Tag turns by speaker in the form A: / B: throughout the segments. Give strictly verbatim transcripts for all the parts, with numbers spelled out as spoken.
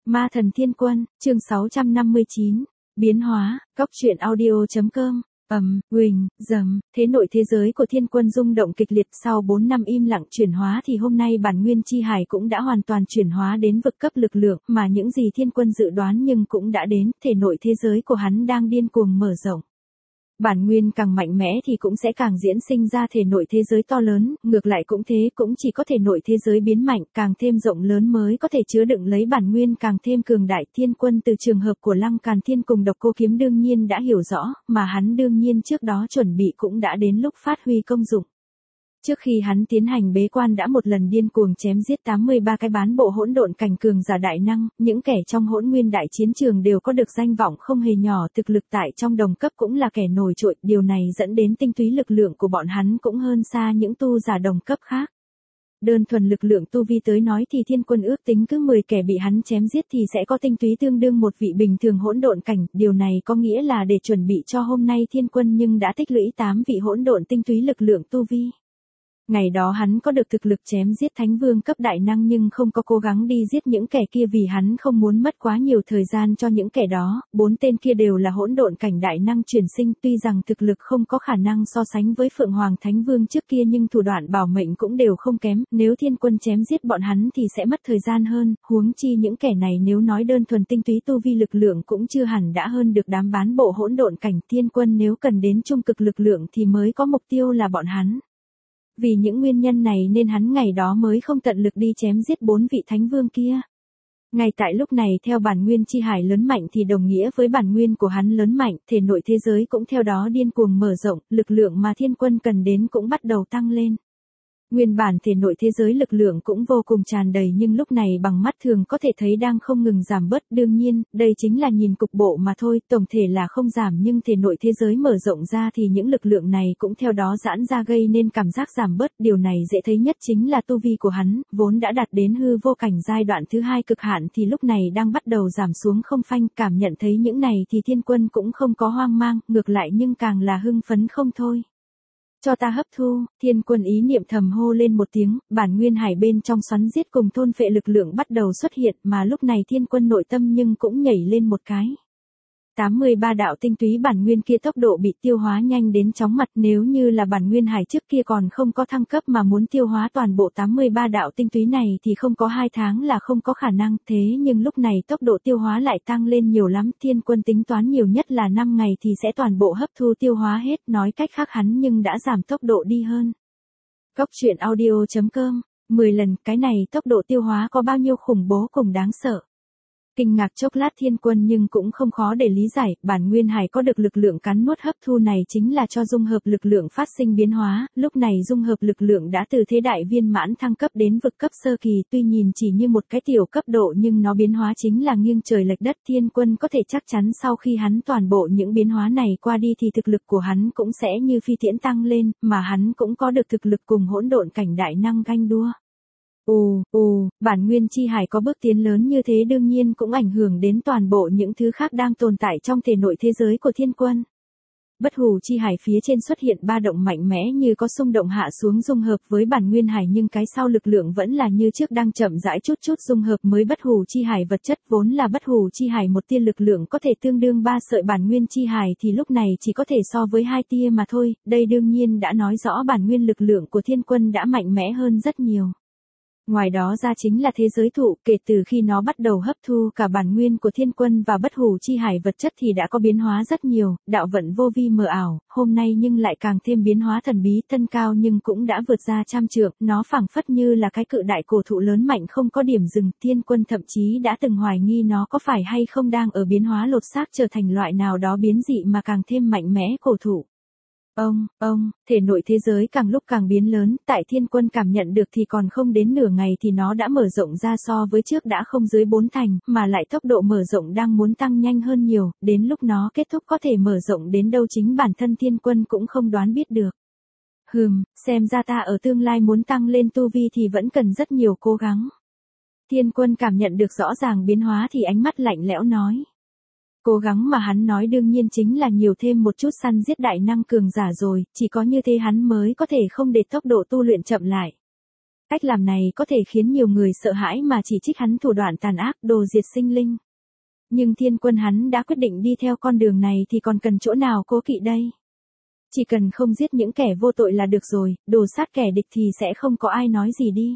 A: Ma thần thiên quân, chương sáu trăm năm mươi chín, biến hóa, góc truyện audio.com, ầm, huỳnh, dầm, thế nội thế giới của thiên quân rung động kịch liệt sau bốn năm im lặng chuyển hóa thì hôm nay bản nguyên chi hải cũng đã hoàn toàn chuyển hóa đến vực cấp lực lượng mà những gì thiên quân dự đoán nhưng cũng đã đến, thể nội thế giới của hắn đang điên cuồng mở rộng. Bản nguyên càng mạnh mẽ thì cũng sẽ càng diễn sinh ra thể nội thế giới to lớn, ngược lại cũng thế, cũng chỉ có thể nội thế giới biến mạnh, càng thêm rộng lớn mới có thể chứa đựng lấy bản nguyên càng thêm cường đại. Thiên quân từ trường hợp của Lăng Càn Thiên cùng Độc Cô Kiếm đương nhiên đã hiểu rõ, mà hắn đương nhiên trước đó chuẩn bị cũng đã đến lúc phát huy công dụng. Trước khi hắn tiến hành bế quan đã một lần điên cuồng chém giết tám mươi ba cái bán bộ hỗn độn cảnh cường giả đại năng, những kẻ trong hỗn nguyên đại chiến trường đều có được danh vọng không hề nhỏ, thực lực tại trong đồng cấp cũng là kẻ nổi trội, điều này dẫn đến tinh túy lực lượng của bọn hắn cũng hơn xa những tu giả đồng cấp khác. Đơn thuần lực lượng tu vi tới nói thì thiên quân ước tính cứ mười kẻ bị hắn chém giết thì sẽ có tinh túy tương đương một vị bình thường hỗn độn cảnh, điều này có nghĩa là để chuẩn bị cho hôm nay thiên quân nhưng đã tích lũy tám vị hỗn độn tinh túy lực lượng tu vi. Ngày đó hắn có được thực lực chém giết thánh vương cấp đại năng nhưng không có cố gắng đi giết những kẻ kia vì hắn không muốn mất quá nhiều thời gian cho những kẻ đó, bốn tên kia đều là hỗn độn cảnh đại năng chuyển sinh, tuy rằng thực lực không có khả năng so sánh với Phượng Hoàng Thánh Vương trước kia nhưng thủ đoạn bảo mệnh cũng đều không kém, nếu thiên quân chém giết bọn hắn thì sẽ mất thời gian hơn, huống chi những kẻ này nếu nói đơn thuần tinh túy tu vi lực lượng cũng chưa hẳn đã hơn được đám bán bộ hỗn độn cảnh. Thiên quân nếu cần đến trung cực lực lượng thì mới có mục tiêu là bọn hắn. Vì những nguyên nhân này nên hắn ngày đó mới không tận lực đi chém giết bốn vị thánh vương kia. Ngay tại lúc này theo bản nguyên chi hải lớn mạnh thì đồng nghĩa với bản nguyên của hắn lớn mạnh, thể nội thế giới cũng theo đó điên cuồng mở rộng, lực lượng mà thiên quân cần đến cũng bắt đầu tăng lên. Nguyên bản thể nội thế giới lực lượng cũng vô cùng tràn đầy nhưng lúc này bằng mắt thường có thể thấy đang không ngừng giảm bớt, đương nhiên, đây chính là nhìn cục bộ mà thôi, tổng thể là không giảm nhưng thể nội thế giới mở rộng ra thì những lực lượng này cũng theo đó giãn ra gây nên cảm giác giảm bớt, điều này dễ thấy nhất chính là tu vi của hắn, vốn đã đạt đến hư vô cảnh giai đoạn thứ hai cực hạn thì lúc này đang bắt đầu giảm xuống không phanh, cảm nhận thấy những này thì thiên quân cũng không có hoang mang, ngược lại nhưng càng là hưng phấn không thôi. Cho ta hấp thu, thiên quân ý niệm thầm hô lên một tiếng, bản nguyên hải bên trong xoắn giết cùng thôn phệ lực lượng bắt đầu xuất hiện mà lúc này thiên quân nội tâm nhưng cũng nhảy lên một cái. tám mươi ba đạo tinh túy bản nguyên kia tốc độ bị tiêu hóa nhanh đến chóng mặt, nếu như là bản nguyên hải trước kia còn không có thăng cấp mà muốn tiêu hóa toàn bộ tám mươi ba đạo tinh túy này thì không có hai tháng là không có khả năng, thế nhưng lúc này tốc độ tiêu hóa lại tăng lên nhiều lắm, thiên quân tính toán nhiều nhất là năm ngày thì sẽ toàn bộ hấp thu tiêu hóa hết, nói cách khác hắn nhưng đã giảm tốc độ đi hơn. Góc truyện audio.com, mười lần, cái này tốc độ tiêu hóa có bao nhiêu khủng bố cùng đáng sợ. Kinh ngạc chốc lát thiên quân nhưng cũng không khó để lý giải, bản nguyên hải có được lực lượng cắn nuốt hấp thu này chính là cho dung hợp lực lượng phát sinh biến hóa, lúc này dung hợp lực lượng đã từ thế đại viên mãn thăng cấp đến vực cấp sơ kỳ, tuy nhìn chỉ như một cái tiểu cấp độ nhưng nó biến hóa chính là nghiêng trời lệch đất. Thiên quân có thể chắc chắn sau khi hắn toàn bộ những biến hóa này qua đi thì thực lực của hắn cũng sẽ như phi tiễn tăng lên, mà hắn cũng có được thực lực cùng hỗn độn cảnh đại năng ganh đua. Ồ, ồ, bản nguyên chi hải có bước tiến lớn như thế đương nhiên cũng ảnh hưởng đến toàn bộ những thứ khác đang tồn tại trong thể nội thế giới của thiên quân. Bất hủ chi hải phía trên xuất hiện ba động mạnh mẽ như có xung động hạ xuống dung hợp với bản nguyên hải nhưng cái sau lực lượng vẫn là như trước đang chậm rãi chút chút dung hợp mới bất hủ chi hải vật chất vốn là bất hủ chi hải một tia lực lượng có thể tương đương ba sợi bản nguyên chi hải thì lúc này chỉ có thể so với hai tia mà thôi, đây đương nhiên đã nói rõ bản nguyên lực lượng của thiên quân đã mạnh mẽ hơn rất nhiều. Ngoài đó ra chính là thế giới thụ, kể từ khi nó bắt đầu hấp thu cả bản nguyên của thiên quân và bất hủ chi hải vật chất thì đã có biến hóa rất nhiều, đạo vận vô vi mờ ảo, hôm nay nhưng lại càng thêm biến hóa thần bí, thân cao nhưng cũng đã vượt ra trăm trượng, nó phảng phất như là cái cự đại cổ thụ lớn mạnh không có điểm dừng, thiên quân thậm chí đã từng hoài nghi nó có phải hay không đang ở biến hóa lột xác trở thành loại nào đó biến dị mà càng thêm mạnh mẽ cổ thụ. Ông, ông, thể nội thế giới càng lúc càng biến lớn, tại thiên quân cảm nhận được thì còn không đến nửa ngày thì nó đã mở rộng ra so với trước đã không dưới bốn thành, mà lại tốc độ mở rộng đang muốn tăng nhanh hơn nhiều, đến lúc nó kết thúc có thể mở rộng đến đâu chính bản thân thiên quân cũng không đoán biết được. Hừm, xem ra ta ở tương lai muốn tăng lên tu vi thì vẫn cần rất nhiều cố gắng. Thiên quân cảm nhận được rõ ràng biến hóa thì ánh mắt lạnh lẽo nói. Cố gắng mà hắn nói đương nhiên chính là nhiều thêm một chút săn giết đại năng cường giả rồi, chỉ có như thế hắn mới có thể không để tốc độ tu luyện chậm lại. Cách làm này có thể khiến nhiều người sợ hãi mà chỉ trích hắn thủ đoạn tàn ác, đồ diệt sinh linh. Nhưng Thiên Quân hắn đã quyết định đi theo con đường này thì còn cần chỗ nào cố kỵ đây. Chỉ cần không giết những kẻ vô tội là được rồi, đồ sát kẻ địch thì sẽ không có ai nói gì đi.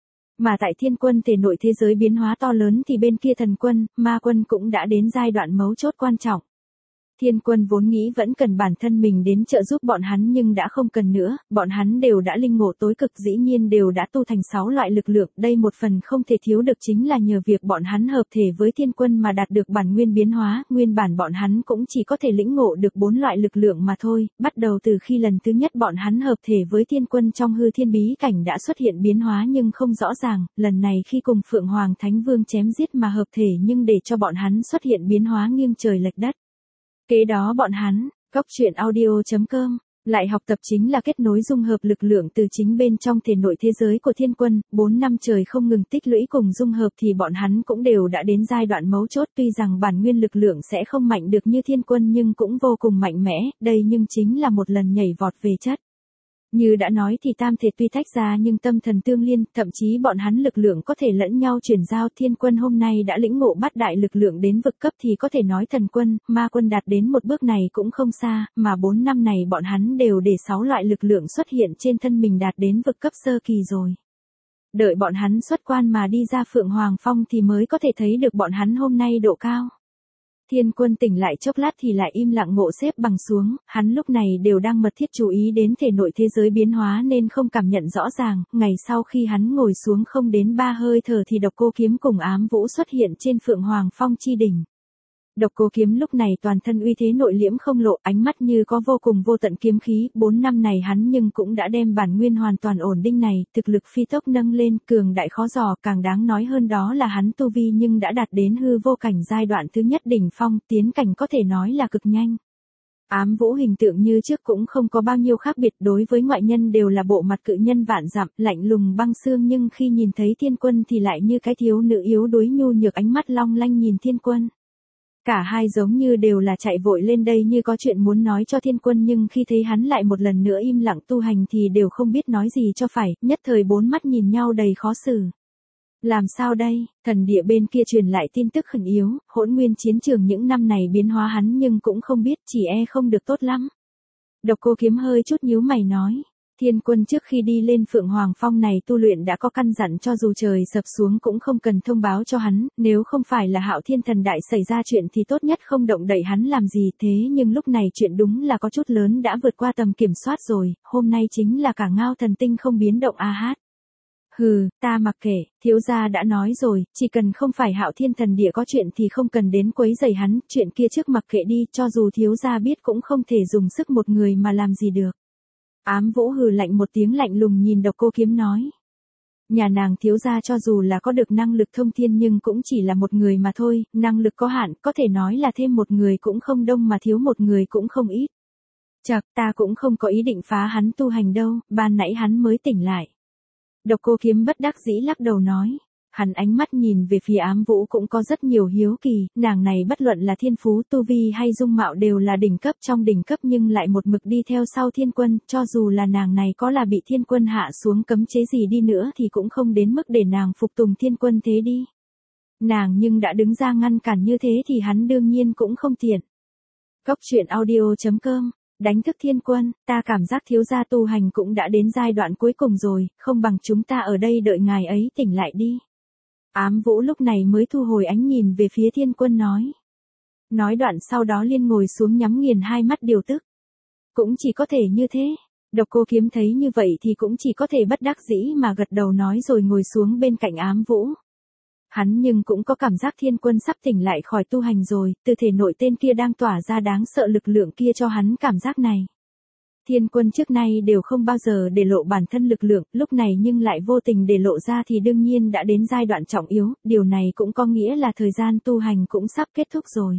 A: Mà tại Thiên Quân thể nội thế giới biến hóa to lớn thì bên kia Thần Quân, Ma Quân cũng đã đến giai đoạn mấu chốt quan trọng. Thiên Quân vốn nghĩ vẫn cần bản thân mình đến trợ giúp bọn hắn nhưng đã không cần nữa, bọn hắn đều đã linh ngộ tối cực, dĩ nhiên đều đã tu thành sáu loại lực lượng, đây một phần không thể thiếu được chính là nhờ việc bọn hắn hợp thể với Thiên Quân mà đạt được bản nguyên biến hóa, nguyên bản bọn hắn cũng chỉ có thể lĩnh ngộ được bốn loại lực lượng mà thôi, bắt đầu từ khi lần thứ nhất bọn hắn hợp thể với Thiên Quân trong hư thiên bí cảnh đã xuất hiện biến hóa nhưng không rõ ràng, lần này khi cùng Phượng Hoàng Thánh Vương chém giết mà hợp thể nhưng để cho bọn hắn xuất hiện biến hóa nghiêng trời lệch đất. Kế đó bọn hắn, Cóc Truyện Audio chấm com, lại học tập chính là kết nối dung hợp lực lượng từ chính bên trong thể nội thế giới của Thiên Quân, bốn năm trời không ngừng tích lũy cùng dung hợp thì bọn hắn cũng đều đã đến giai đoạn mấu chốt, tuy rằng bản nguyên lực lượng sẽ không mạnh được như Thiên Quân nhưng cũng vô cùng mạnh mẽ, đây nhưng chính là một lần nhảy vọt về chất. Như đã nói thì tam thể tuy tách ra nhưng tâm thần tương liên, thậm chí bọn hắn lực lượng có thể lẫn nhau chuyển giao. Thiên Quân hôm nay đã lĩnh ngộ bát đại lực lượng đến vực cấp thì có thể nói Thần Quân, Ma Quân đạt đến một bước này cũng không xa, mà bốn năm này bọn hắn đều để sáu loại lực lượng xuất hiện trên thân mình đạt đến vực cấp sơ kỳ rồi. Đợi bọn hắn xuất quan mà đi ra Phượng Hoàng Phong thì mới có thể thấy được bọn hắn hôm nay độ cao. Thiên Quân tỉnh lại chốc lát thì lại im lặng ngộ xếp bằng xuống, hắn lúc này đều đang mật thiết chú ý đến thể nội thế giới biến hóa nên không cảm nhận rõ ràng, ngày sau khi hắn ngồi xuống không đến ba hơi thở thì Độc Cô Kiếm cùng Ám Vũ xuất hiện trên Phượng Hoàng Phong chi đỉnh. Độc Cô Kiếm lúc này toàn thân uy thế nội liễm không lộ, ánh mắt như có vô cùng vô tận kiếm khí, bốn năm này hắn nhưng cũng đã đem bản nguyên hoàn toàn ổn định này, thực lực phi tốc nâng lên, cường đại khó dò, càng đáng nói hơn đó là hắn tu vi nhưng đã đạt đến hư vô cảnh giai đoạn thứ nhất đỉnh phong, tiến cảnh có thể nói là cực nhanh. Ám Vũ hình tượng như trước cũng không có bao nhiêu khác biệt, đối với ngoại nhân đều là bộ mặt cự nhân vạn dặm, lạnh lùng băng xương, nhưng khi nhìn thấy Thiên Quân thì lại như cái thiếu nữ yếu đuối nhu nhược, ánh mắt long lanh nhìn Thiên Quân. Cả hai giống như đều là chạy vội lên đây như có chuyện muốn nói cho Thiên Quân nhưng khi thấy hắn lại một lần nữa im lặng tu hành thì đều không biết nói gì cho phải, nhất thời bốn mắt nhìn nhau đầy khó xử. Làm sao đây, thần địa bên kia truyền lại tin tức khẩn yếu, Hỗn Nguyên chiến trường những năm này biến hóa hắn nhưng cũng không biết, chỉ e không được tốt lắm. Độc Cô Kiếm hơi chút nhíu mày nói. Thiên Quân trước khi đi lên Phượng Hoàng Phong này tu luyện đã có căn dặn cho dù trời sập xuống cũng không cần thông báo cho hắn, nếu không phải là Hạo Thiên Thần Đại xảy ra chuyện thì tốt nhất không động đậy hắn làm gì, thế nhưng lúc này chuyện đúng là có chút lớn đã vượt qua tầm kiểm soát rồi, hôm nay chính là cả Ngao Thần Tinh không biến động a hát. Hừ, ta mặc kệ, thiếu gia đã nói rồi, chỉ cần không phải Hạo Thiên Thần Địa có chuyện thì không cần đến quấy rầy hắn, chuyện kia trước mặc kệ đi, cho dù thiếu gia biết cũng không thể dùng sức một người mà làm gì được. Ám Vũ hừ lạnh một tiếng lạnh lùng nhìn Độc Cô Kiếm nói. Nhà nàng thiếu gia cho dù là có được năng lực thông thiên nhưng cũng chỉ là một người mà thôi, năng lực có hạn, có thể nói là thêm một người cũng không đông mà thiếu một người cũng không ít. Chậc, ta cũng không có ý định phá hắn tu hành đâu, ban nãy hắn mới tỉnh lại. Độc Cô Kiếm bất đắc dĩ lắc đầu nói. Hắn ánh mắt nhìn về phía Ám Vũ cũng có rất nhiều hiếu kỳ, nàng này bất luận là thiên phú, tu vi hay dung mạo đều là đỉnh cấp trong đỉnh cấp nhưng lại một mực đi theo sau Thiên Quân, cho dù là nàng này có là bị Thiên Quân hạ xuống cấm chế gì đi nữa thì cũng không đến mức để nàng phục tùng Thiên Quân thế đi. Nàng nhưng đã đứng ra ngăn cản như thế thì hắn đương nhiên cũng không tiện. Cóc Truyện Audio chấm com, đánh thức Thiên Quân, ta cảm giác thiếu gia tu hành cũng đã đến giai đoạn cuối cùng rồi, không bằng chúng ta ở đây đợi ngài ấy tỉnh lại đi. Ám Vũ lúc này mới thu hồi ánh nhìn về phía Thiên Quân nói. Nói đoạn sau đó liên ngồi xuống nhắm nghiền hai mắt điều tức. Cũng chỉ có thể như thế. Độc Cô Kiếm thấy như vậy thì cũng chỉ có thể bất đắc dĩ mà gật đầu nói rồi ngồi xuống bên cạnh Ám Vũ. Hắn nhưng cũng có cảm giác Thiên Quân sắp tỉnh lại khỏi tu hành rồi, từ thể nội tên kia đang tỏa ra đáng sợ lực lượng kia cho hắn cảm giác này. Thiên Quân trước nay đều không bao giờ để lộ bản thân lực lượng, lúc này nhưng lại vô tình để lộ ra thì đương nhiên đã đến giai đoạn trọng yếu, điều này cũng có nghĩa là thời gian tu hành cũng sắp kết thúc rồi.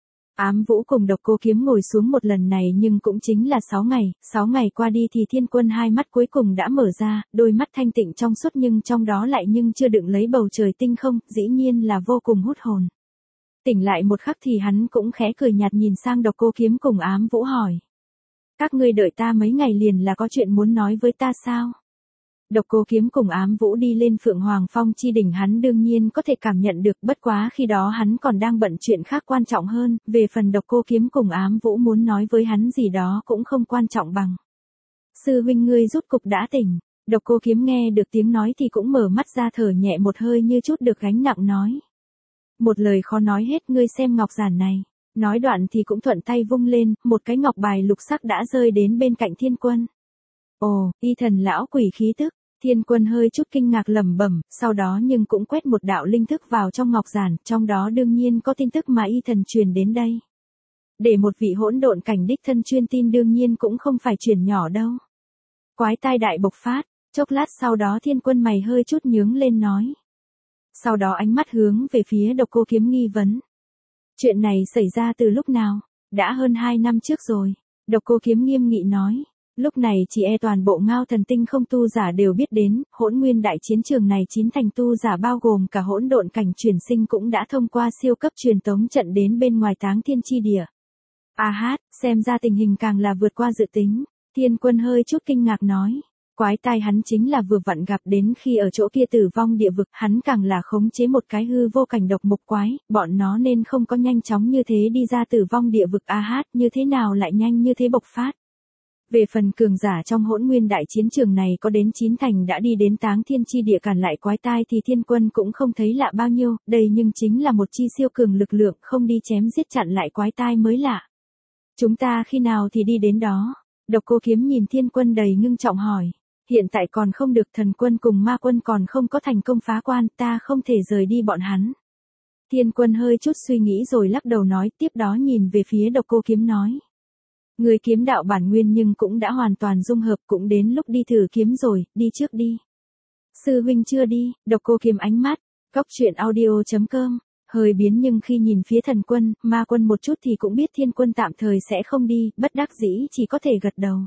A: Ám Vũ cùng Độc Cô Kiếm ngồi xuống một lần này nhưng cũng chính là sáu ngày, sáu ngày qua đi thì Thiên Quân hai mắt cuối cùng đã mở ra, đôi mắt thanh tịnh trong suốt nhưng trong đó lại nhưng chưa đựng lấy bầu trời tinh không, dĩ nhiên là vô cùng hút hồn. Tỉnh lại một khắc thì hắn cũng khẽ cười nhạt nhìn sang Độc Cô Kiếm cùng Ám Vũ hỏi. Các ngươi đợi ta mấy ngày liền là có chuyện muốn nói với ta sao? Độc Cô Kiếm cùng Ám Vũ đi lên Phượng Hoàng Phong chi đỉnh hắn đương nhiên có thể cảm nhận được, bất quá khi đó hắn còn đang bận chuyện khác quan trọng hơn, về phần Độc Cô Kiếm cùng Ám Vũ muốn nói với hắn gì đó cũng không quan trọng bằng. Sư huynh ngươi rốt cục đã tỉnh. Độc Cô Kiếm nghe được tiếng nói thì cũng mở mắt ra thở nhẹ một hơi như chút được gánh nặng nói. Một lời khó nói hết, ngươi xem ngọc giản này. Nói đoạn thì cũng thuận tay vung lên, một cái ngọc bài lục sắc đã rơi đến bên cạnh Thiên Quân. Ồ, y thần lão quỷ khí tức. Thiên Quân hơi chút kinh ngạc lẩm bẩm, sau đó nhưng cũng quét một đạo linh thức vào trong ngọc giản, trong đó đương nhiên có tin tức mà y thần truyền đến đây. Để một vị hỗn độn cảnh đích thân chuyên tin đương nhiên cũng không phải truyền nhỏ đâu. Quái tai đại bộc phát, chốc lát sau đó Thiên Quân mày hơi chút nhướng lên nói. Sau đó ánh mắt hướng về phía Độc Cô Kiếm nghi vấn. Chuyện này xảy ra từ lúc nào? Đã hơn hai năm trước rồi. Độc Cô Kiếm nghiêm nghị nói. Lúc này chỉ e toàn bộ Ngao Thần Tinh không tu giả đều biết đến, hỗn nguyên đại chiến trường này chín thành tu giả bao gồm cả hỗn độn cảnh chuyển sinh cũng đã thông qua siêu cấp truyền tống trận đến bên ngoài Táng Thiên chi địa. A hát, xem ra tình hình càng là vượt qua dự tính. Thiên Quân hơi chút kinh ngạc nói. Quái tai hắn chính là vừa vặn gặp đến khi ở chỗ kia tử vong địa vực, hắn càng là khống chế một cái hư vô cảnh độc mục quái, bọn nó nên không có nhanh chóng như thế đi ra tử vong địa vực. A hát, như thế nào lại nhanh như thế bộc phát. Về phần cường giả trong hỗn nguyên đại chiến trường này có đến chín thành đã đi đến Táng Thiên chi địa cản lại quái tai thì Thiên Quân cũng không thấy lạ bao nhiêu, đây nhưng chính là một chi siêu cường lực lượng, không đi chém giết chặn lại quái tai mới lạ. Chúng ta khi nào thì đi đến đó? Độc Cô Kiếm nhìn Thiên Quân đầy ngưng trọng hỏi. Hiện tại còn không được, thần quân cùng ma quân còn không có thành công phá quan, ta không thể rời đi bọn hắn. Thiên Quân hơi chút suy nghĩ rồi lắc đầu nói, tiếp đó nhìn về phía Độc Cô Kiếm nói. Người kiếm đạo bản nguyên nhưng cũng đã hoàn toàn dung hợp, cũng đến lúc đi thử kiếm rồi, đi trước đi. Sư huynh chưa đi. Độc Cô Kiếm ánh mắt, góc truyện audio chấm com, hơi biến nhưng khi nhìn phía thần quân, ma quân một chút thì cũng biết Thiên Quân tạm thời sẽ không đi, bất đắc dĩ chỉ có thể gật đầu.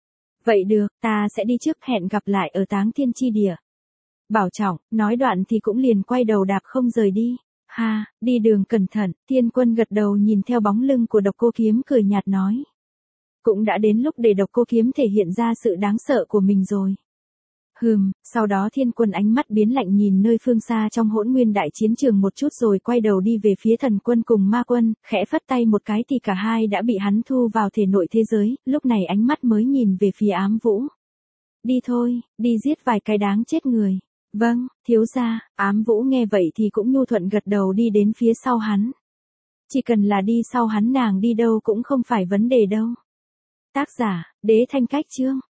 A: Vậy được, ta sẽ đi trước, hẹn gặp lại ở Táng Thiên chi địa. Bảo trọng, nói đoạn thì cũng liền quay đầu đạp không rời đi. Ha, đi đường cẩn thận. Thiên Quân gật đầu nhìn theo bóng lưng của Độc Cô Kiếm cười nhạt nói. Cũng đã đến lúc để Độc Cô Kiếm thể hiện ra sự đáng sợ của mình rồi. Hừm, sau đó Thiên Quân ánh mắt biến lạnh nhìn nơi phương xa trong hỗn nguyên đại chiến trường một chút rồi quay đầu đi về phía thần quân cùng ma quân, khẽ phất tay một cái thì cả hai đã bị hắn thu vào thể nội thế giới, lúc này ánh mắt mới nhìn về phía Ám Vũ. Đi thôi, đi giết vài cái đáng chết người. Vâng, thiếu gia. Ám Vũ nghe vậy thì cũng nhu thuận gật đầu đi đến phía sau hắn. Chỉ cần là đi sau hắn, nàng đi đâu cũng không phải vấn đề đâu. Tác giả, Đế Thanh Cách Chương.